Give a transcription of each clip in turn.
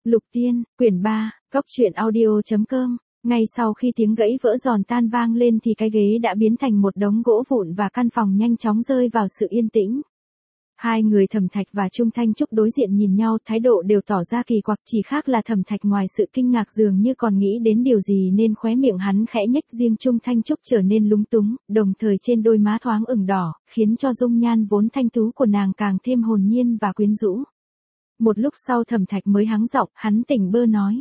Lục Tiên, quyển 3, góc truyện audio.com. Ngay sau khi tiếng gãy vỡ giòn tan vang lên thì cái ghế đã biến thành một đống gỗ vụn và căn phòng nhanh chóng rơi vào sự yên tĩnh. Hai người Thẩm Thạch và Trung Thanh Trúc đối diện nhìn nhau, thái độ đều tỏ ra kỳ quặc, chỉ khác là Thẩm Thạch ngoài sự kinh ngạc dường như còn nghĩ đến điều gì nên khóe miệng hắn khẽ nhếch, riêng Trung Thanh Trúc trở nên lúng túng, đồng thời trên đôi má thoáng ửng đỏ, khiến cho dung nhan vốn thanh tú của nàng càng thêm hồn nhiên và quyến rũ. Một lúc sau Thẩm Thạch mới hắng giọng, hắn tỉnh bơ nói.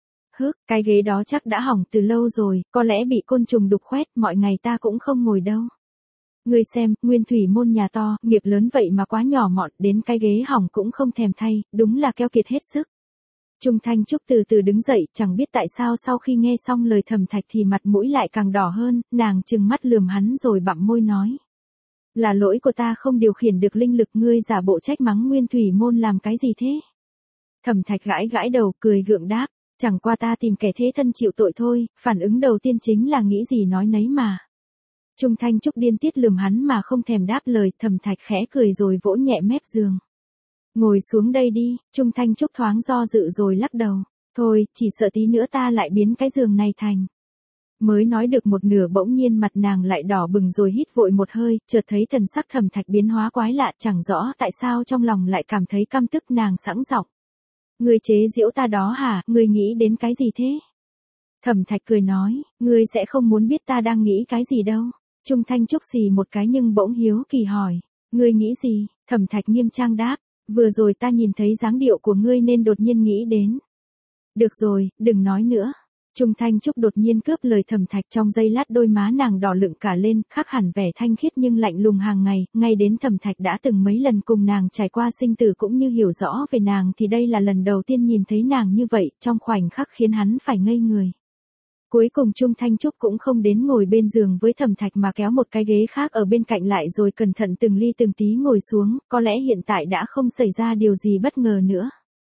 Cái ghế đó chắc đã hỏng từ lâu rồi, có lẽ bị côn trùng đục khoét, mọi ngày ta cũng không ngồi đâu. Ngươi xem, Nguyên Thủy môn nhà to, nghiệp lớn vậy mà quá nhỏ mọn, đến cái ghế hỏng cũng không thèm thay, đúng là keo kiệt hết sức. Trung Thanh Trúc từ từ đứng dậy, chẳng biết tại sao sau khi nghe xong lời Thẩm Thạch thì mặt mũi lại càng đỏ hơn, nàng trừng mắt lườm hắn rồi bặm môi nói. Là lỗi của ta không điều khiển được linh lực, ngươi giả bộ trách mắng Nguyên Thủy môn làm cái gì thế? Thẩm Thạch gãi gãi đầu, cười gượng đáp, chẳng qua ta tìm kẻ thế thân chịu tội thôi, phản ứng đầu tiên chính là nghĩ gì nói nấy mà. Trung Thanh Trúc điên tiết lườm hắn mà không thèm đáp lời, Thẩm Thạch khẽ cười rồi vỗ nhẹ mép giường. Ngồi xuống đây đi, Trung Thanh Trúc thoáng do dự rồi lắc đầu, thôi, chỉ sợ tí nữa ta lại biến cái giường này thành. Mới nói được một nửa bỗng nhiên mặt nàng lại đỏ bừng rồi hít vội một hơi, chợt thấy thần sắc Thẩm Thạch biến hóa quái lạ, chẳng rõ tại sao trong lòng lại cảm thấy căm tức, nàng sẵn giọng. Ngươi chế giễu ta đó hả, ngươi nghĩ đến cái gì thế? Thẩm Thạch cười nói, ngươi sẽ không muốn biết ta đang nghĩ cái gì đâu. Trung Thanh Trúc xì một cái nhưng bỗng hiếu kỳ hỏi, ngươi nghĩ gì? Thẩm Thạch nghiêm trang đáp, vừa rồi ta nhìn thấy dáng điệu của ngươi nên đột nhiên nghĩ đến. Được rồi, đừng nói nữa. Trung Thanh Trúc đột nhiên cướp lời Thẩm Thạch, trong giây lát đôi má nàng đỏ lựng cả lên, khác hẳn vẻ thanh khiết nhưng lạnh lùng hàng ngày, ngay đến Thẩm Thạch đã từng mấy lần cùng nàng trải qua sinh tử cũng như hiểu rõ về nàng thì đây là lần đầu tiên nhìn thấy nàng như vậy, trong khoảnh khắc khiến hắn phải ngây người. Cuối cùng Trung Thanh Trúc cũng không đến ngồi bên giường với Thẩm Thạch mà kéo một cái ghế khác ở bên cạnh lại rồi cẩn thận từng ly từng tí ngồi xuống, có lẽ hiện tại đã không xảy ra điều gì bất ngờ nữa.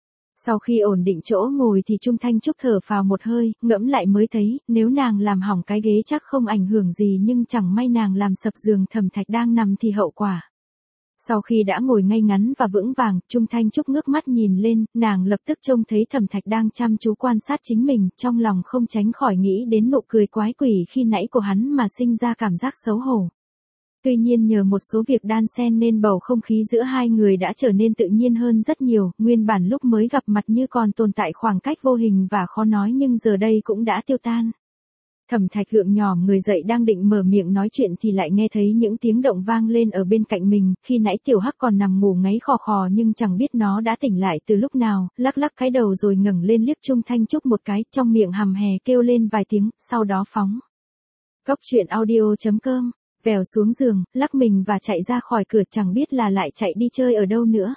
Sau khi ổn định chỗ ngồi thì Trung Thanh Trúc thở phào một hơi, ngẫm lại mới thấy, nếu nàng làm hỏng cái ghế chắc không ảnh hưởng gì nhưng chẳng may nàng làm sập giường Thẩm Thạch đang nằm thì hậu quả. Sau khi đã ngồi ngay ngắn và vững vàng, Trung Thanh Trúc ngước mắt nhìn lên, nàng lập tức trông thấy Thẩm Thạch đang chăm chú quan sát chính mình, trong lòng không tránh khỏi nghĩ đến nụ cười quái quỷ khi nãy của hắn mà sinh ra cảm giác xấu hổ. Tuy nhiên nhờ một số việc đan xen nên bầu không khí giữa hai người đã trở nên tự nhiên hơn rất nhiều, nguyên bản lúc mới gặp mặt như còn tồn tại khoảng cách vô hình và khó nói nhưng giờ đây cũng đã tiêu tan. Thẩm Thạch gượng nhòm người dậy đang định mở miệng nói chuyện thì lại nghe thấy những tiếng động vang lên ở bên cạnh mình, khi nãy Tiểu Hắc còn nằm ngủ ngáy khò khò nhưng chẳng biết nó đã tỉnh lại từ lúc nào, lắc lắc cái đầu rồi ngẩng lên liếc Trung Thanh Trúc một cái, trong miệng hầm hè kêu lên vài tiếng, sau đó phóng. Góc truyện audio.com, vèo xuống giường, lắc mình và chạy ra khỏi cửa, chẳng biết là lại chạy đi chơi ở đâu nữa.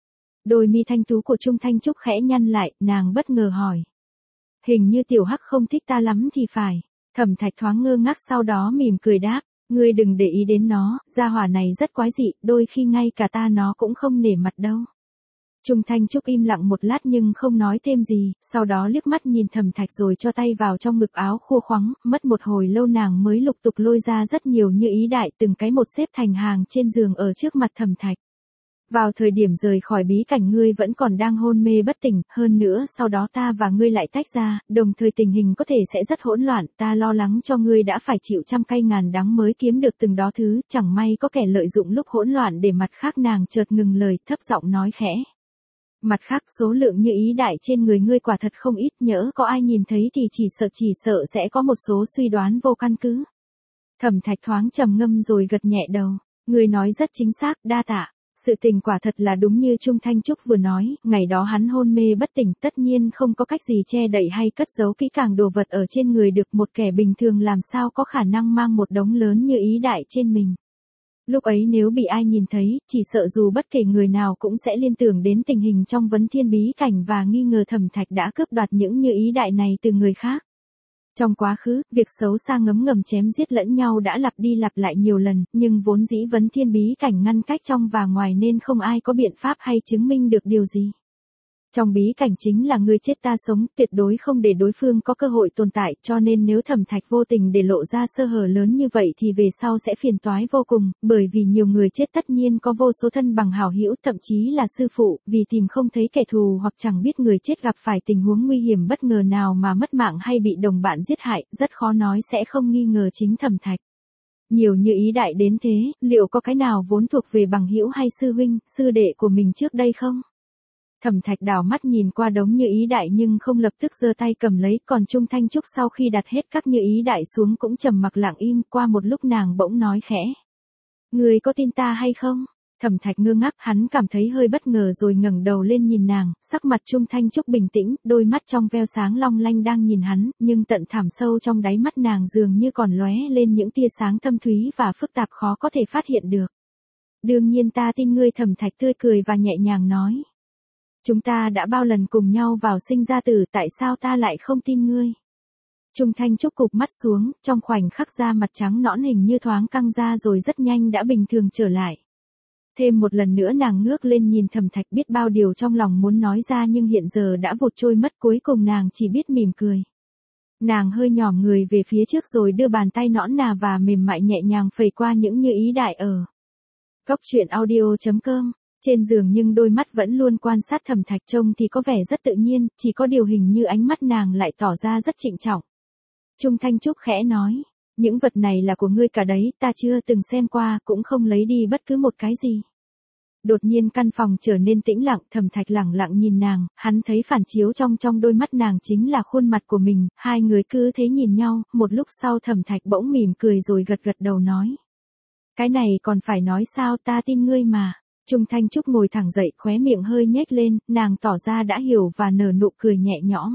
Đôi mi thanh tú của Trung Thanh Trúc khẽ nhăn lại, nàng bất ngờ hỏi. Hình như Tiểu Hắc không thích ta lắm thì phải. Thẩm Thạch thoáng ngơ ngác sau đó mỉm cười đáp, ngươi đừng để ý đến nó, gia hỏa này rất quái dị, đôi khi ngay cả ta nó cũng không nể mặt đâu. Trung Thanh Trúc im lặng một lát nhưng không nói thêm gì, sau đó liếc mắt nhìn Thẩm Thạch rồi cho tay vào trong ngực áo khua khoắng, mất một hồi lâu nàng mới lục tục lôi ra rất nhiều như ý đại, từng cái một xếp thành hàng trên giường ở trước mặt Thẩm Thạch. Vào thời điểm rời khỏi bí cảnh ngươi vẫn còn đang hôn mê bất tỉnh, hơn nữa sau đó ta và ngươi lại tách ra, đồng thời tình hình có thể sẽ rất hỗn loạn, ta lo lắng cho ngươi đã phải chịu trăm cay ngàn đắng mới kiếm được từng đó thứ, chẳng may có kẻ lợi dụng lúc hỗn loạn để mặt khác. Nàng chợt ngừng lời, thấp giọng nói khẽ. Mặt khác số lượng như ý đại trên người ngươi quả thật không ít, nhỡ có ai nhìn thấy thì chỉ sợ sẽ có một số suy đoán vô căn cứ. Thẩm Thạch thoáng trầm ngâm rồi gật nhẹ đầu, ngươi nói rất chính xác, đa tạ. Sự tình quả thật là đúng như Trung Thanh Trúc vừa nói, ngày đó hắn hôn mê bất tỉnh, tất nhiên không có cách gì che đậy hay cất giấu kỹ càng đồ vật ở trên người được, một kẻ bình thường làm sao có khả năng mang một đống lớn như ý đại trên mình. Lúc ấy nếu bị ai nhìn thấy, chỉ sợ dù bất kể người nào cũng sẽ liên tưởng đến tình hình trong vấn thiên bí cảnh và nghi ngờ Thẩm Thạch đã cướp đoạt những như ý đại này từ người khác. Trong quá khứ, việc xấu xa ngấm ngầm chém giết lẫn nhau đã lặp đi lặp lại nhiều lần, nhưng vốn dĩ vấn thiên bí cảnh ngăn cách trong và ngoài nên không ai có biện pháp hay chứng minh được điều gì. Trong bí cảnh chính là ngươi chết ta sống, tuyệt đối không để đối phương có cơ hội tồn tại, cho nên nếu Thẩm Thạch vô tình để lộ ra sơ hở lớn như vậy thì về sau sẽ phiền toái vô cùng, bởi vì nhiều người chết tất nhiên có vô số thân bằng hảo hữu, thậm chí là sư phụ, vì tìm không thấy kẻ thù hoặc chẳng biết người chết gặp phải tình huống nguy hiểm bất ngờ nào mà mất mạng hay bị đồng bạn giết hại, rất khó nói sẽ không nghi ngờ chính Thẩm Thạch. Nhiều như ý đại đến thế, liệu có cái nào vốn thuộc về bằng hữu hay sư huynh, sư đệ của mình trước đây không? Thẩm Thạch đảo mắt nhìn qua đống như ý đại nhưng không lập tức giơ tay cầm lấy, còn Trung Thanh Trúc sau khi đặt hết các như ý đại xuống cũng trầm mặc lặng im, qua một lúc nàng bỗng nói khẽ. Người có tin ta hay không? Thẩm Thạch ngơ ngác, hắn cảm thấy hơi bất ngờ rồi ngẩng đầu lên nhìn nàng, sắc mặt Trung Thanh Trúc bình tĩnh, đôi mắt trong veo sáng long lanh đang nhìn hắn, nhưng tận thẳm sâu trong đáy mắt nàng dường như còn lóe lên những tia sáng thâm thúy và phức tạp khó có thể phát hiện được. Đương nhiên ta tin ngươi, Thẩm Thạch tươi cười và nhẹ nhàng nói. Chúng ta đã bao lần cùng nhau vào sinh ra tử, tại sao ta lại không tin ngươi? Trung Thanh Trúc cụp mắt xuống, trong khoảnh khắc da mặt trắng nõn hình như thoáng căng ra rồi rất nhanh đã bình thường trở lại. Thêm một lần nữa nàng ngước lên nhìn Thẩm Thạch, biết bao điều trong lòng muốn nói ra nhưng hiện giờ đã vụt trôi mất, cuối cùng nàng chỉ biết mỉm cười. Nàng hơi nhòm người về phía trước rồi đưa bàn tay nõn nà và mềm mại nhẹ nhàng phẩy qua những như ý đại ở. Góc truyện audio.com. Trên giường nhưng đôi mắt vẫn luôn quan sát Thẩm Thạch, trông thì có vẻ rất tự nhiên, chỉ có điều hình như ánh mắt nàng lại tỏ ra rất trịnh trọng. Trung Thanh Trúc khẽ nói, những vật này là của ngươi cả đấy, ta chưa từng xem qua, cũng không lấy đi bất cứ một cái gì. Đột nhiên căn phòng trở nên tĩnh lặng, Thẩm Thạch lẳng lặng nhìn nàng, hắn thấy phản chiếu trong đôi mắt nàng chính là khuôn mặt của mình, hai người cứ thế nhìn nhau, một lúc sau Thẩm Thạch bỗng mỉm cười rồi gật gật đầu nói. Cái này còn phải nói sao, ta tin ngươi mà. Trung Thanh Trúc ngồi thẳng dậy, khóe miệng hơi nhếch lên, nàng tỏ ra đã hiểu và nở nụ cười nhẹ nhõm.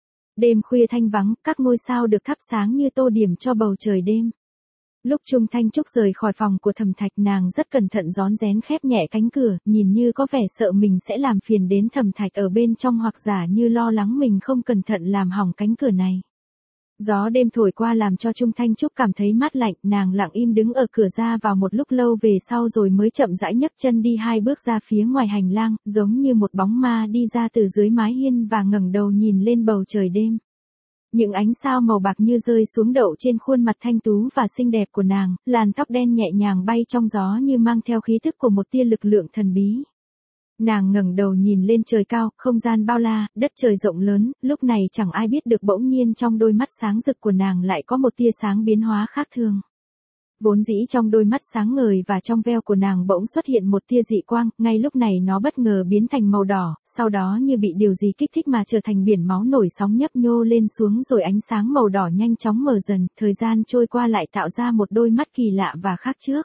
Đêm khuya thanh vắng, các ngôi sao được thắp sáng như tô điểm cho bầu trời đêm. Lúc Trung Thanh Trúc rời khỏi phòng của Thẩm Thạch, nàng rất cẩn thận rón rén khép nhẹ cánh cửa, nhìn như có vẻ sợ mình sẽ làm phiền đến Thẩm Thạch ở bên trong hoặc giả như lo lắng mình không cẩn thận làm hỏng cánh cửa này. Gió đêm thổi qua làm cho Trung Thanh Trúc cảm thấy mát lạnh, nàng lặng im đứng ở cửa ra vào một lúc lâu về sau rồi mới chậm rãi nhấc chân đi 2 bước ra phía ngoài hành lang, giống như một bóng ma đi ra từ dưới mái hiên và ngẩng đầu nhìn lên bầu trời đêm. Những ánh sao màu bạc như rơi xuống đậu trên khuôn mặt thanh tú và xinh đẹp của nàng, làn tóc đen nhẹ nhàng bay trong gió như mang theo khí tức của một tia lực lượng thần bí. Nàng ngẩng đầu nhìn lên trời cao, không gian bao la, đất trời rộng lớn, lúc này chẳng ai biết được bỗng nhiên trong đôi mắt sáng rực của nàng lại có một tia sáng biến hóa khác thường. Vốn dĩ trong đôi mắt sáng ngời và trong veo của nàng bỗng xuất hiện một tia dị quang, ngay lúc này nó bất ngờ biến thành màu đỏ, sau đó như bị điều gì kích thích mà trở thành biển máu nổi sóng nhấp nhô lên xuống rồi ánh sáng màu đỏ nhanh chóng mờ dần, thời gian trôi qua lại tạo ra một đôi mắt kỳ lạ và khác trước.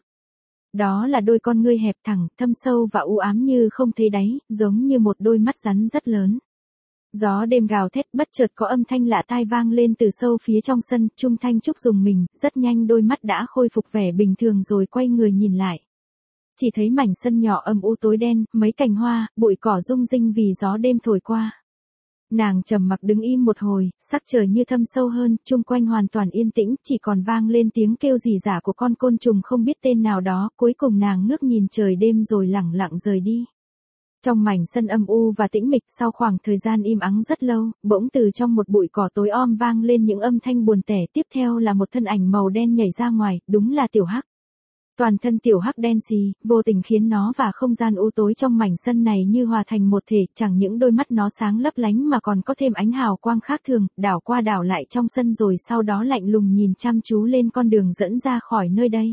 Đó là đôi con ngươi hẹp thẳng, thâm sâu và u ám như không thấy đáy, giống như một đôi mắt rắn rất lớn. Gió đêm gào thét, bất chợt có âm thanh lạ tai vang lên từ sâu phía trong sân, Trung Thanh Trúc rùng mình, rất nhanh đôi mắt đã khôi phục vẻ bình thường rồi quay người nhìn lại. Chỉ thấy mảnh sân nhỏ âm u tối đen, mấy cành hoa, bụi cỏ rung rinh vì gió đêm thổi qua. Nàng trầm mặc đứng im một hồi, sắc trời như thâm sâu hơn, chung quanh hoàn toàn yên tĩnh, chỉ còn vang lên tiếng kêu rỉ rả của con côn trùng không biết tên nào đó, cuối cùng nàng ngước nhìn trời đêm rồi lẳng lặng rời đi. Trong mảnh sân âm u và tĩnh mịch, sau khoảng thời gian im ắng rất lâu, bỗng từ trong một bụi cỏ tối om vang lên những âm thanh buồn tẻ, tiếp theo là một thân ảnh màu đen nhảy ra ngoài, đúng là Tiểu Hắc. Toàn thân Tiểu Hắc đen xì, vô tình khiến nó và không gian u tối trong mảnh sân này như hòa thành một thể, chẳng những đôi mắt nó sáng lấp lánh mà còn có thêm ánh hào quang khác thường, đảo qua đảo lại trong sân rồi sau đó lạnh lùng nhìn chăm chú lên con đường dẫn ra khỏi nơi đây.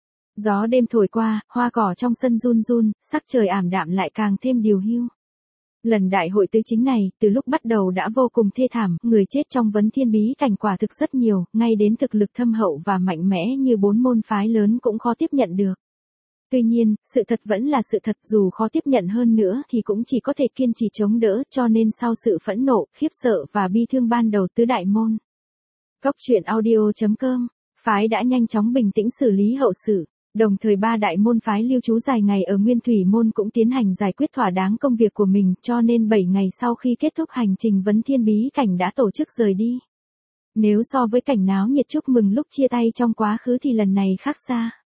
Gió đêm thổi qua, hoa cỏ trong sân run run, sắc trời ảm đạm lại càng thêm điều hiu. Lần đại hội tứ chính này, từ lúc bắt đầu đã vô cùng thê thảm, người chết trong vấn thiên bí cảnh quả thực rất nhiều, ngay đến thực lực thâm hậu và mạnh mẽ như 4 môn phái lớn cũng khó tiếp nhận được. Tuy nhiên, sự thật vẫn là sự thật, dù khó tiếp nhận hơn nữa thì cũng chỉ có thể kiên trì chống đỡ, cho nên sau sự phẫn nộ, khiếp sợ và bi thương ban đầu tứ đại môn. Góc truyện audio.com, phái đã nhanh chóng bình tĩnh xử lý hậu sự. Đồng thời 3 đại môn phái lưu trú dài ngày ở Nguyên Thủy Môn cũng tiến hành giải quyết thỏa đáng công việc của mình, cho nên 7 ngày sau khi kết thúc hành trình vấn thiên bí cảnh đã tổ chức rời đi. Nếu so với cảnh náo nhiệt chúc mừng lúc chia tay trong quá khứ thì lần này khác xa.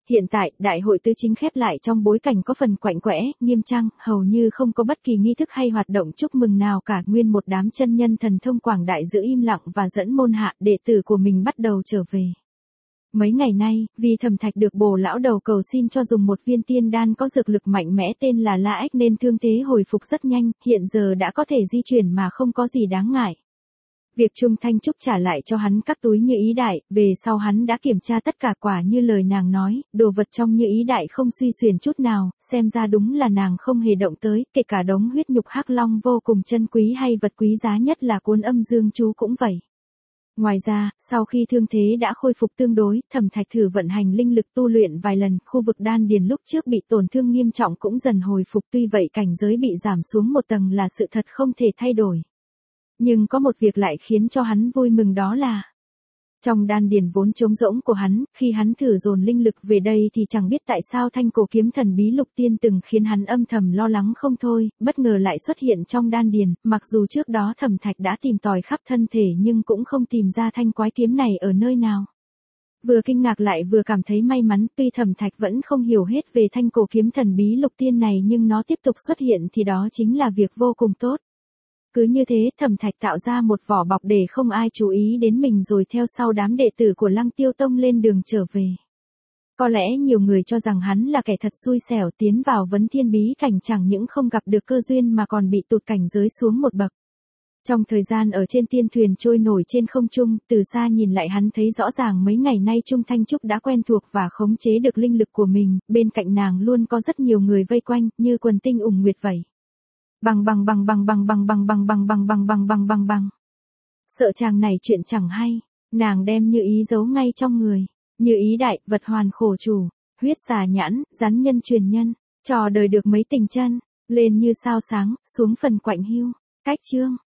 Hiện tại, đại hội tứ chính khép lại trong bối cảnh có phần quạnh quẽ, nghiêm trang, hầu như không có bất kỳ nghi thức hay hoạt động chúc mừng nào cả. Nguyên một đám chân nhân thần thông quảng đại giữ im lặng và dẫn môn hạ đệ tử của mình bắt đầu trở về. Mấy ngày nay, vì Thẩm Thạch được Bồ lão đầu cầu xin cho dùng một viên tiên đan có dược lực mạnh mẽ tên là La Ếch nên thương thế hồi phục rất nhanh, hiện giờ đã có thể di chuyển mà không có gì đáng ngại. Việc Trung Thanh Trúc trả lại cho hắn các túi Như Ý Đại, về sau hắn đã kiểm tra tất cả quả như lời nàng nói, đồ vật trong Như Ý Đại không suy xuyển chút nào, xem ra đúng là nàng không hề động tới, kể cả đống huyết nhục hắc long vô cùng chân quý hay vật quý giá nhất là cuốn Âm Dương chú cũng vậy. Ngoài ra, sau khi thương thế đã khôi phục tương đối, Thẩm Thạch thử vận hành linh lực tu luyện vài lần, khu vực đan điền lúc trước bị tổn thương nghiêm trọng cũng dần hồi phục, tuy vậy cảnh giới bị giảm xuống một tầng là sự thật không thể thay đổi. Nhưng có một việc lại khiến cho hắn vui mừng, đó là trong đan điền vốn trống rỗng của hắn, khi hắn thử dồn linh lực về đây thì chẳng biết tại sao thanh cổ kiếm thần bí lục tiên từng khiến hắn âm thầm lo lắng không thôi, bất ngờ lại xuất hiện trong đan điền, mặc dù trước đó Thẩm Thạch đã tìm tòi khắp thân thể nhưng cũng không tìm ra thanh quái kiếm này ở nơi nào. Vừa kinh ngạc lại vừa cảm thấy may mắn, tuy Thẩm Thạch vẫn không hiểu hết về thanh cổ kiếm thần bí lục tiên này nhưng nó tiếp tục xuất hiện thì đó chính là việc vô cùng tốt. Cứ như thế, Thẩm Thạch tạo ra một vỏ bọc để không ai chú ý đến mình rồi theo sau đám đệ tử của Lăng Tiêu Tông lên đường trở về. Có lẽ nhiều người cho rằng hắn là kẻ thật xui xẻo tiến vào vấn thiên bí cảnh chẳng những không gặp được cơ duyên mà còn bị tụt cảnh giới xuống một bậc. Trong thời gian ở trên tiên thuyền trôi nổi trên không trung, từ xa nhìn lại hắn thấy rõ ràng mấy ngày nay Trung Thanh Trúc đã quen thuộc và khống chế được linh lực của mình, bên cạnh nàng luôn có rất nhiều người vây quanh, như quần tinh ủng nguyệt vậy. Bằng. Sợ chàng này chuyện chẳng hay, nàng đem Như Ý giấu ngay trong người. Như Ý Đại, vật hoàn khổ chủ, huyết xà nhãn, rắn nhân truyền nhân, trò đời được mấy tình chân, lên như sao sáng, xuống phần quạnh hiu. Cách chương